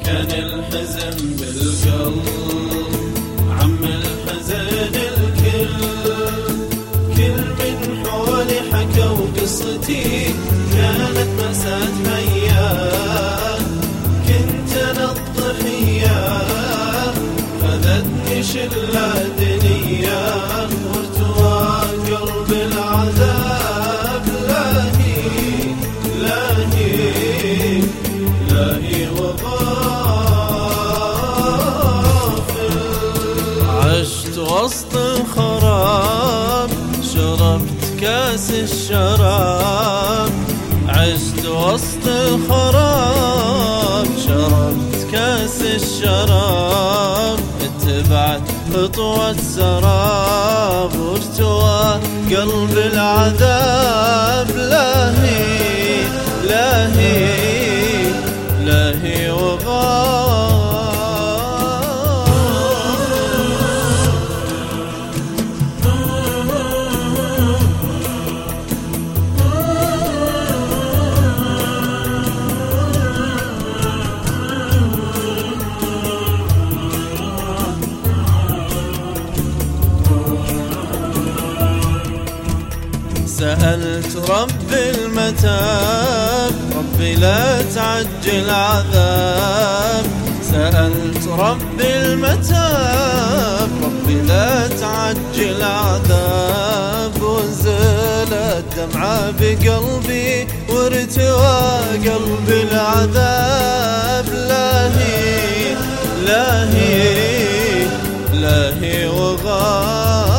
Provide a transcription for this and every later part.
كان الحزن بالقلب عم الحزن الكل. كل من حولي حكوا قصتي كانت مأساة حياة. كنت أنا الضحية خذتني شلة دنيا وارتوى قلب العذاب. لاهي وغافل. عشت وسط الخراب شربت كاس الشراب. عشت وسط الخراب شربت كاس الشراب. اتبعت خطوة سراب وارتوى قلب العذاب. لاهي سألت رب المتاب ربي لا تعجل عذاب. سألت رب المتاب ربي لا تعجل عذاب. وزلت دمعة بقلبي وارتوى قلب العذاب. لاهي وغافل.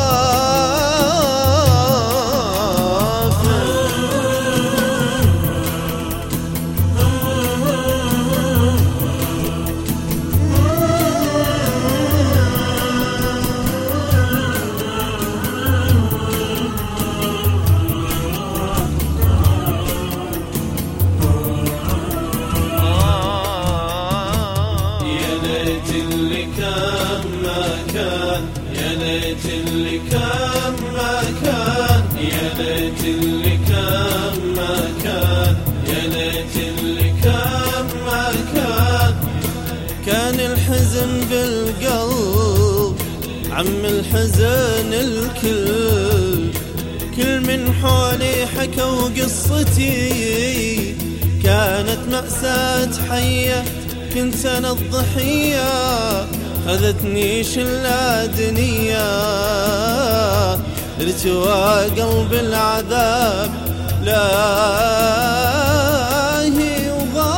يا ليت اللي كان ما كان. يا ليت اللي كان ما كان. يا ليت اللي كان ما كان. كان الحزن بالقلب عم الحزن الكل. كل من حولي حكوا قصتي كانت مأساة حية. كنت أنا الضحية خذتني شلة دنيا ارتوى قلب العذاب. لاهي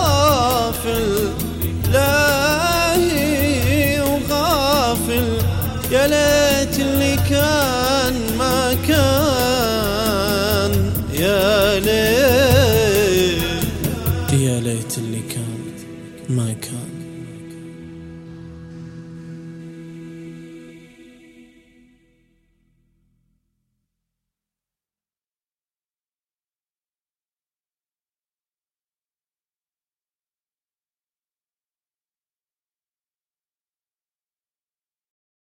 وغافل. يا ليت اللي كان ما كان. يا ليت اللي كان ما كان.